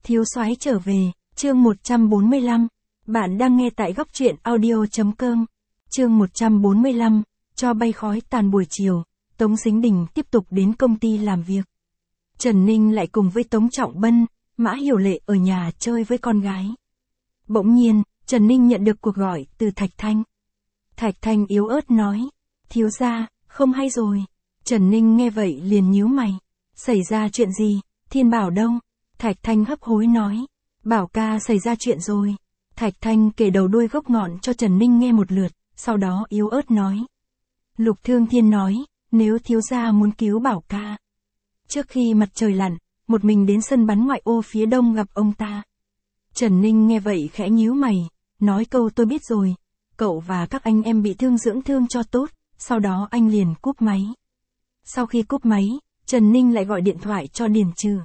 Thiếu soái trở về, chương 145. Bạn đang nghe tại góc truyện audio.com. Chương 145, cho bay khói tàn buổi chiều, Tống Sính Đình tiếp tục đến công ty làm việc. Trần Ninh lại cùng với Tống Trọng Bân, Mã Hiểu Lệ ở nhà chơi với con gái. Bỗng nhiên, Trần Ninh nhận được cuộc gọi từ Thạch Thanh. Thạch Thanh yếu ớt nói, thiếu gia, không hay rồi. Trần Ninh nghe vậy liền nhíu mày. Xảy ra chuyện gì, Thiên Bảo đâu? Thạch Thanh hấp hối nói, Bảo ca xảy ra chuyện rồi. Thạch Thanh kể đầu đuôi gốc ngọn cho Trần Ninh nghe một lượt, sau đó yếu ớt nói. Lục Thương Thiên nói, nếu thiếu gia muốn cứu Bảo ca. Trước khi mặt trời lặn, một mình đến sân bắn ngoại ô phía đông gặp ông ta. Trần Ninh nghe vậy khẽ nhíu mày, nói câu tôi biết rồi, cậu và các anh em bị thương dưỡng thương cho tốt, sau đó anh liền cúp máy. Sau khi cúp máy, Trần Ninh lại gọi điện thoại cho Điền Trừ.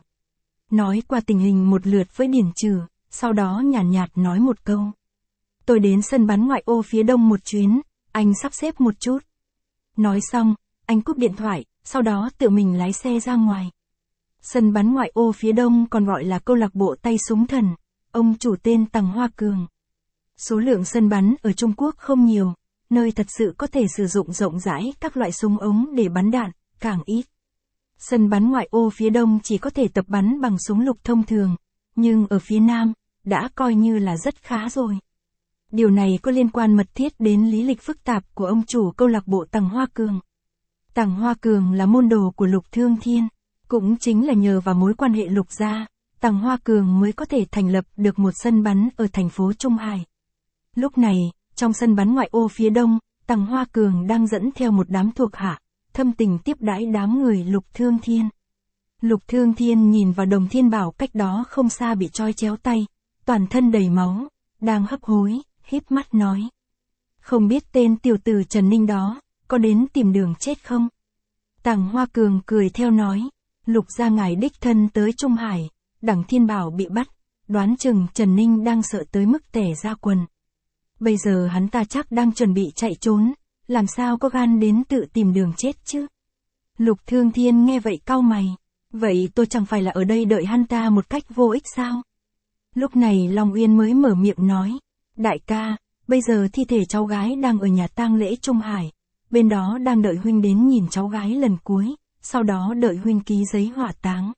Nói qua tình hình một lượt với Điền Trừ, sau đó nhàn nhạt nói một câu. Tôi đến sân bắn ngoại ô phía đông một chuyến, anh sắp xếp một chút. Nói xong, anh cúp điện thoại, sau đó tự mình lái xe ra ngoài. Sân bắn ngoại ô phía đông còn gọi là câu lạc bộ tay súng thần, ông chủ tên Tằng Hoa Cường. Số lượng sân bắn ở Trung Quốc không nhiều, nơi thật sự có thể sử dụng rộng rãi các loại súng ống để bắn đạn, càng ít. Sân bắn ngoại ô phía đông chỉ có thể tập bắn bằng súng lục thông thường, nhưng ở phía nam, đã coi như là rất khá rồi. Điều này có liên quan mật thiết đến lý lịch phức tạp của ông chủ câu lạc bộ Tằng Hoa Cường. Tằng Hoa Cường là môn đồ của Lục Thương Thiên, cũng chính là nhờ vào mối quan hệ Lục gia, Tằng Hoa Cường mới có thể thành lập được một sân bắn ở thành phố Trung Hải. Lúc này, trong sân bắn ngoại ô phía đông, Tằng Hoa Cường đang dẫn theo một đám thuộc hạ, thâm tình tiếp đãi đám người Lục Thương Thiên. Lục Thương Thiên nhìn vào Đồng Thiên Bảo cách đó không xa bị trói chéo tay, toàn thân đầy máu, đang hấp hối, híp mắt nói. Không biết tên tiểu tử Trần Ninh đó, có đến tìm đường chết không? Tằng Hoa Cường cười theo nói, Lục gia ngài đích thân tới Trung Hải, đặng Thiên Bảo bị bắt, đoán chừng Trần Ninh đang sợ tới mức tẻ ra quần. Bây giờ hắn ta chắc đang chuẩn bị chạy trốn, làm sao có gan đến tự tìm đường chết chứ? Lục Thương Thiên nghe vậy cau mày, vậy tôi chẳng phải là ở đây đợi hắn ta một cách vô ích sao? Lúc này Long Uyên mới mở miệng nói, đại ca, bây giờ thi thể cháu gái đang ở nhà tang lễ Trung Hải, bên đó đang đợi huynh đến nhìn cháu gái lần cuối, sau đó đợi huynh ký giấy hỏa táng.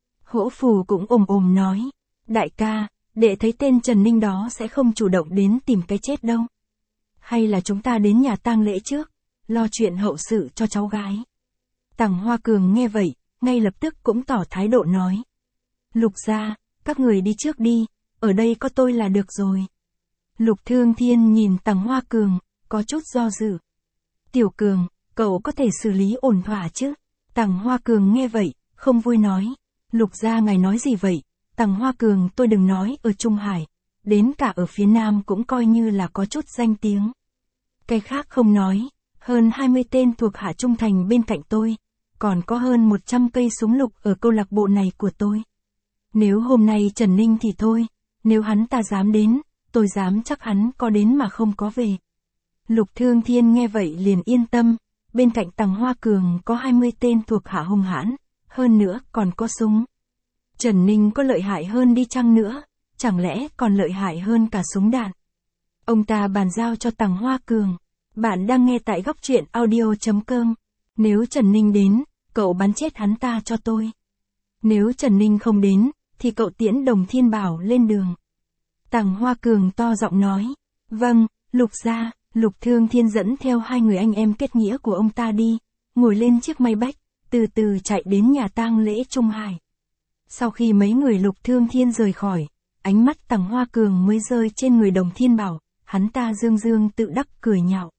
Hỗ Phù cũng ồm nói, đại ca, đệ thấy tên Trần Ninh đó sẽ không chủ động đến tìm cái chết đâu. Hay là chúng ta đến nhà tang lễ trước, lo chuyện hậu sự cho cháu gái. Tằng Hoa Cường nghe vậy, ngay lập tức cũng tỏ thái độ nói. Lục gia, các người đi trước đi, ở đây có tôi là được rồi. Lục Thương Thiên nhìn Tằng Hoa Cường, có chút do dự. Tiểu Cường, cậu có thể xử lý ổn thỏa chứ? Tằng Hoa Cường nghe vậy, không vui nói. Lục gia ngài nói gì vậy? Tằng Hoa Cường tôi đừng nói ở Trung Hải, đến cả ở phía Nam cũng coi như là có chút danh tiếng. Cái khác không nói, hơn 20 tên thuộc hạ trung thành bên cạnh tôi, còn có hơn 100 cây súng lục ở câu lạc bộ này của tôi. Nếu hôm nay Trần Ninh thì thôi, nếu hắn ta dám đến, tôi dám chắc hắn có đến mà không có về. Lục Thương Thiên nghe vậy liền yên tâm, bên cạnh Tằng Hoa Cường có 20 tên thuộc hạ hung hãn, hơn nữa còn có súng. Trần Ninh có lợi hại hơn đi chăng nữa, chẳng lẽ còn lợi hại hơn cả súng đạn. Ông ta bàn giao cho Tằng Hoa Cường, bạn đang nghe tại góc truyện audio.com. Nếu Trần Ninh đến, cậu bắn chết hắn ta cho tôi. Nếu Trần Ninh không đến, thì cậu tiễn Đồng Thiên Bảo lên đường. Tằng Hoa Cường to giọng nói, vâng, Lục gia. Lục Thương Thiên dẫn theo hai người anh em kết nghĩa của ông ta đi, ngồi lên chiếc may bách, từ từ chạy đến nhà tang lễ Trung Hải. Sau khi mấy người Lục Thương Thiên rời khỏi, ánh mắt Tằng Hoa Cường mới rơi trên người Đồng Thiên Bảo, hắn ta dương dương tự đắc cười nhạo.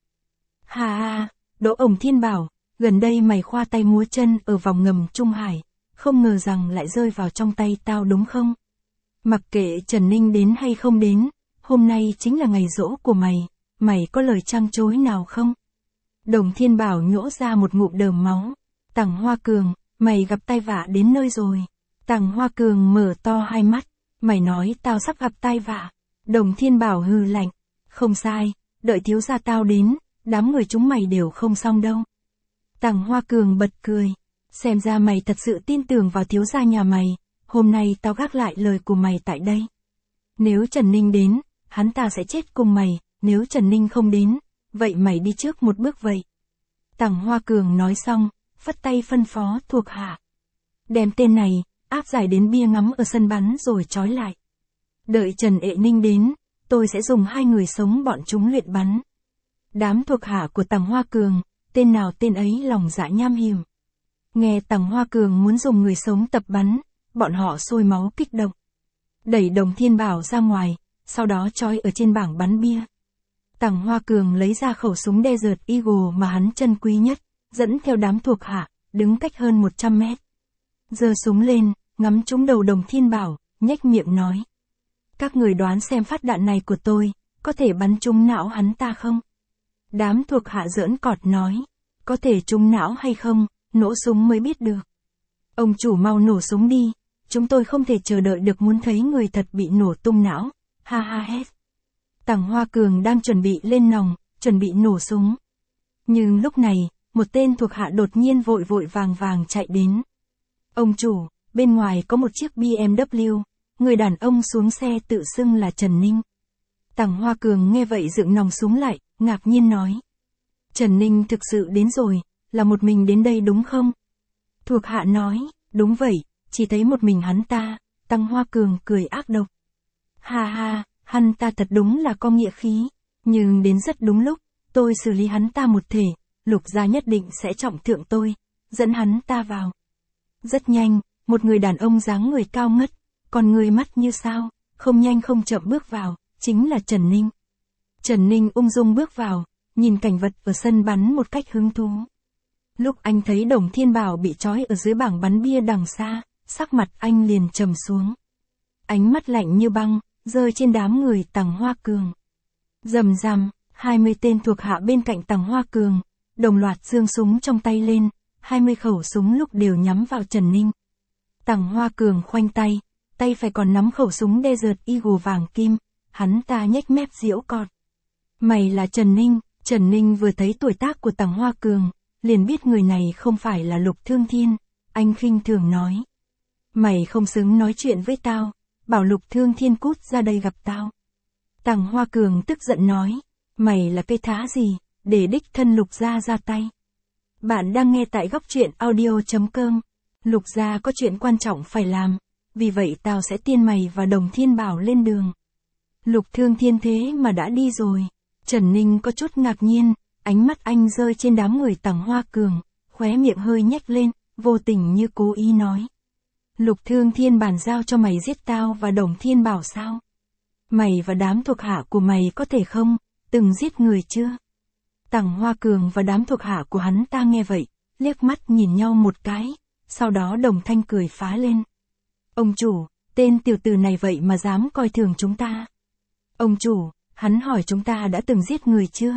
Ha ha, Đỗ Ổng Thiên Bảo, gần đây mày khoa tay múa chân ở vòng ngầm Trung Hải, không ngờ rằng lại rơi vào trong tay tao đúng không? Mặc kệ Trần Ninh đến hay không đến, hôm nay chính là ngày giỗ của mày. Mày có lời trăng chối nào không? Đồng Thiên Bảo nhổ ra một ngụm đờm máu. Tằng Hoa Cường, mày gặp tai vạ đến nơi rồi. Tằng Hoa Cường mở to hai mắt. Mày nói tao sắp gặp tai vạ. Đồng Thiên Bảo hừ lạnh. Không sai, đợi thiếu gia tao đến, đám người chúng mày đều không xong đâu. Tằng Hoa Cường bật cười. Xem ra mày thật sự tin tưởng vào thiếu gia nhà mày. hôm nay tao gác lại lời của mày tại đây. Nếu Trần Ninh đến, hắn ta sẽ chết cùng mày, nếu Trần Ninh không đến, vậy mày đi trước một bước vậy. Tằng Hoa Cường nói xong, phất tay phân phó thuộc hạ. Đem tên này, áp giải đến bia ngắm ở sân bắn rồi trói lại. Đợi Trần Ệ Ninh đến, tôi sẽ dùng 2 người sống bọn chúng luyện bắn. Đám thuộc hạ của Tằng Hoa Cường, tên nào tên ấy lòng dạ nham hiểm. Nghe Tằng Hoa Cường muốn dùng người sống tập bắn, bọn họ sôi máu kích động. Đẩy Đồng Thiên Bảo ra ngoài, sau đó trói ở trên bảng bắn bia. Tằng Hoa Cường lấy ra khẩu súng Desert Eagle mà hắn trân quý nhất, dẫn theo đám thuộc hạ, đứng cách hơn 100 mét. Giơ súng lên, ngắm trúng đầu Đồng Thiên Bảo, nhếch miệng nói. Các người đoán xem phát đạn này của tôi, có thể bắn trúng não hắn ta không? Đám thuộc hạ giỡn cọt nói. Có thể trúng não hay không, nổ súng mới biết được. Ông chủ mau nổ súng đi, chúng tôi không thể chờ đợi được muốn thấy người thật bị nổ tung não, ha ha hét. Tằng Hoa Cường đang chuẩn bị lên nòng, chuẩn bị nổ súng. Nhưng lúc này, một tên thuộc hạ đột nhiên vội vội vàng vàng chạy đến. Ông chủ, bên ngoài có một chiếc BMW, người đàn ông xuống xe tự xưng là Trần Ninh. Tằng Hoa Cường nghe vậy dựng nòng súng lại, ngạc nhiên nói. Trần Ninh thực sự đến rồi, là một mình đến đây đúng không? Thuộc hạ nói, đúng vậy, chỉ thấy một mình hắn ta. Tằng Hoa Cường cười ác độc. Ha ha, hắn ta thật đúng là có nghĩa khí, nhưng đến rất đúng lúc, tôi xử lý hắn ta một thể, Lục gia nhất định sẽ trọng thượng tôi, dẫn hắn ta vào. Rất nhanh, một người đàn ông dáng người cao ngất, còn người mắt như sao, không nhanh không chậm bước vào, chính là Trần Ninh. Trần Ninh ung dung bước vào, nhìn cảnh vật ở sân bắn một cách hứng thú. Lúc anh thấy Đồng Thiên Bảo bị trói ở dưới bảng bắn bia đằng xa, sắc mặt anh liền trầm xuống. Ánh mắt lạnh như băng, rơi trên đám người Tằng Hoa Cường. Rầm rầm, 20 tên thuộc hạ bên cạnh Tằng Hoa Cường, đồng loạt giương súng trong tay lên, 20 khẩu súng lúc đều nhắm vào Trần Ninh. Tằng Hoa Cường khoanh tay, tay phải còn nắm khẩu súng Desert Eagle vàng kim, hắn ta nhếch mép giễu cợt. Mày là Trần Ninh. Trần Ninh vừa thấy tuổi tác của Tằng Hoa Cường, liền biết người này không phải là Lục Thương Thiên, anh khinh thường nói. Mày không xứng nói chuyện với tao, bảo Lục Thương Thiên cút ra đây gặp tao. Tằng Hoa Cường tức giận nói, mày là cây thá gì, để đích thân Lục gia ra tay. Bạn đang nghe tại góc truyện audio.com, Lục gia có chuyện quan trọng phải làm, vì vậy tao sẽ tiên mày và Đồng Thiên Bảo lên đường. Lục Thương Thiên thế mà đã đi rồi. Trần Ninh có chút ngạc nhiên, ánh mắt anh rơi trên đám người Tằng Hoa Cường, khóe miệng hơi nhếch lên, vô tình như cố ý nói. Lục Thương Thiên bàn giao cho mày giết tao và Đồng Thiên Bảo sao? Mày và đám thuộc hạ của mày có thể không, từng giết người chưa? Tằng Hoa Cường và đám thuộc hạ của hắn ta nghe vậy, liếc mắt nhìn nhau một cái, sau đó đồng thanh cười phá lên. Ông chủ, tên tiểu tử này vậy mà dám coi thường chúng ta. Ông chủ, hắn hỏi chúng ta đã từng giết người chưa?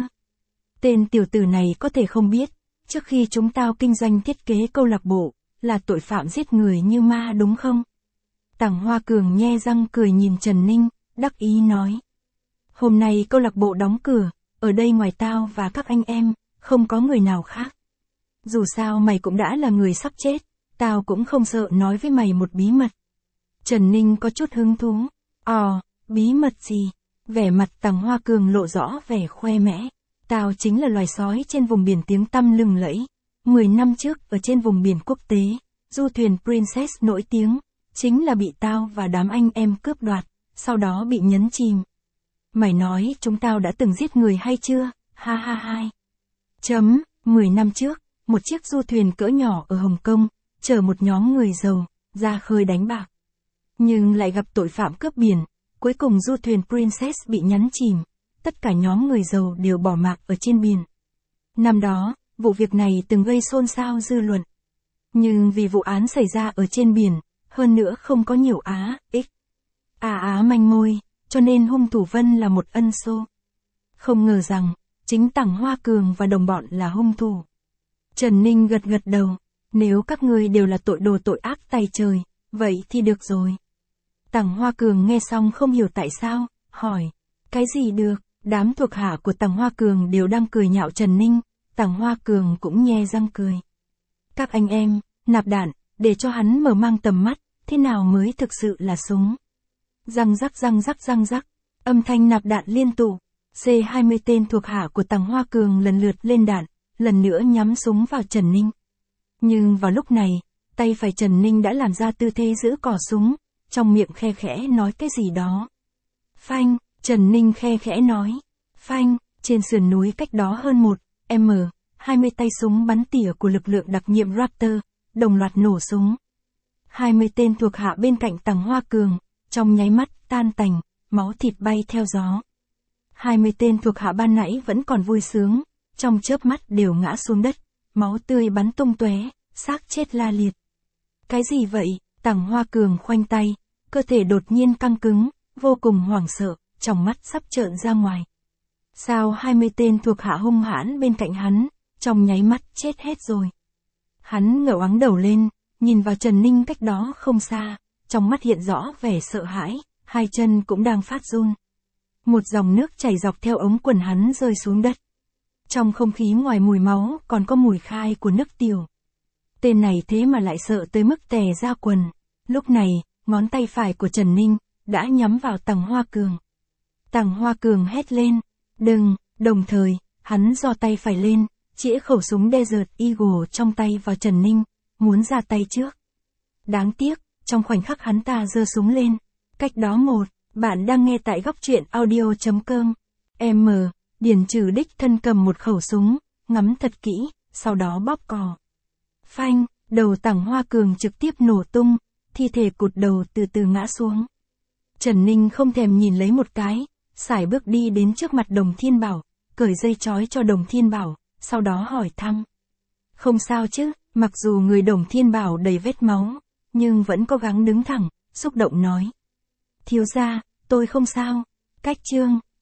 Tên tiểu tử này có thể không biết, trước khi chúng tao kinh doanh thiết kế câu lạc bộ, là tội phạm giết người như ma đúng không? Tằng Hoa Cường nhe răng cười nhìn Trần Ninh, đắc ý nói. Hôm nay câu lạc bộ đóng cửa, ở đây ngoài tao và các anh em, không có người nào khác. Dù sao mày cũng đã là người sắp chết, tao cũng không sợ nói với mày một bí mật. Trần Ninh có chút hứng thú. Bí mật gì? Vẻ mặt Tằng Hoa Cường lộ rõ vẻ khoe mẽ. Tao chính là loài sói trên vùng biển tiếng tăm lừng lẫy. 10 năm trước ở trên vùng biển quốc tế, du thuyền Princess nổi tiếng, chính là bị tao và đám anh em cướp đoạt, sau đó bị nhấn chìm. Mày nói chúng tao đã từng giết người hay chưa? Ha ha hai. 10 năm trước, một chiếc du thuyền cỡ nhỏ ở Hồng Kông, chở một nhóm người giàu, ra khơi đánh bạc. Nhưng lại gặp tội phạm cướp biển, cuối cùng du thuyền Princess bị nhấn chìm, tất cả nhóm người giàu đều bỏ mạng ở trên biển. Năm đó, vụ việc này từng gây xôn xao dư luận. Nhưng vì vụ án xảy ra ở trên biển, hơn nữa không có nhiều manh mối, cho nên hung thủ Vân là một ân xô. Không ngờ rằng, chính Tằng Hoa Cường và đồng bọn là hung thủ. Trần Ninh gật gật đầu, nếu các ngươi đều là tội đồ tội ác tày trời, vậy thì được rồi. Tằng Hoa Cường nghe xong không hiểu tại sao, hỏi, cái gì được? Đám thuộc hạ của Tằng Hoa Cường đều đang cười nhạo Trần Ninh, Tằng Hoa Cường cũng nhe răng cười. Các anh em, nạp đạn, để cho hắn mở mang tầm mắt, thế nào mới thực sự là súng. Răng rắc răng rắc răng rắc, âm thanh nạp đạn liên tục. C-20 tên thuộc hạ của Tằng Hoa Cường lần lượt lên đạn, lần nữa nhắm súng vào Trần Ninh. Nhưng vào lúc này, tay phải Trần Ninh đã làm ra tư thế giữ cò súng, trong miệng khe khẽ nói cái gì đó. Phanh, Trần Ninh khe khẽ nói. Phanh, trên sườn núi cách đó hơn 1m, 20 tay súng bắn tỉa của lực lượng đặc nhiệm Raptor, đồng loạt nổ súng. 20 tên thuộc hạ bên cạnh Tằng Hoa Cường, trong nháy mắt tan tành, máu thịt bay theo gió. 20 tên thuộc hạ ban nãy vẫn còn vui sướng, trong chớp mắt đều ngã xuống đất, máu tươi bắn tung tóe, xác chết la liệt. Cái gì vậy? Tằng Hoa Cường khoanh tay, cơ thể đột nhiên căng cứng, vô cùng hoảng sợ, trong mắt sắp trợn ra ngoài. Sao 20 tên thuộc hạ hung hãn bên cạnh hắn, trong nháy mắt chết hết rồi. Hắn ngẩng ắng đầu lên, nhìn vào Trần Ninh cách đó không xa, trong mắt hiện rõ vẻ sợ hãi, hai chân cũng đang phát run. Một dòng nước chảy dọc theo ống quần hắn rơi xuống đất. Trong không khí ngoài mùi máu còn có mùi khai của nước tiểu. Tên này thế mà lại sợ tới mức tè ra quần. Lúc này, ngón tay phải của Trần Ninh đã nhắm vào Tằng Hoa Cường. Tằng Hoa Cường hét lên, đừng, đồng thời, hắn giơ tay phải lên, chĩa khẩu súng Desert Eagle trong tay vào Trần Ninh, muốn ra tay trước. Đáng tiếc, trong khoảnh khắc hắn ta giơ súng lên, cách đó bạn đang nghe tại góc truyện audio.com. Điền Trừ đích thân cầm một khẩu súng, ngắm thật kỹ, sau đó bóp cò. Phanh, đầu Tằng Hoa Cường trực tiếp nổ tung, thi thể cụt đầu từ từ ngã xuống. Trần Ninh không thèm nhìn lấy một cái, sải bước đi đến trước mặt Đồng Thiên Bảo, cởi dây trói cho Đồng Thiên Bảo, sau đó hỏi thăm. Không sao chứ, mặc dù người Đồng Thiên Bảo đầy vết máu, nhưng vẫn cố gắng đứng thẳng, xúc động nói. Thiếu gia, tôi không sao. Cách chương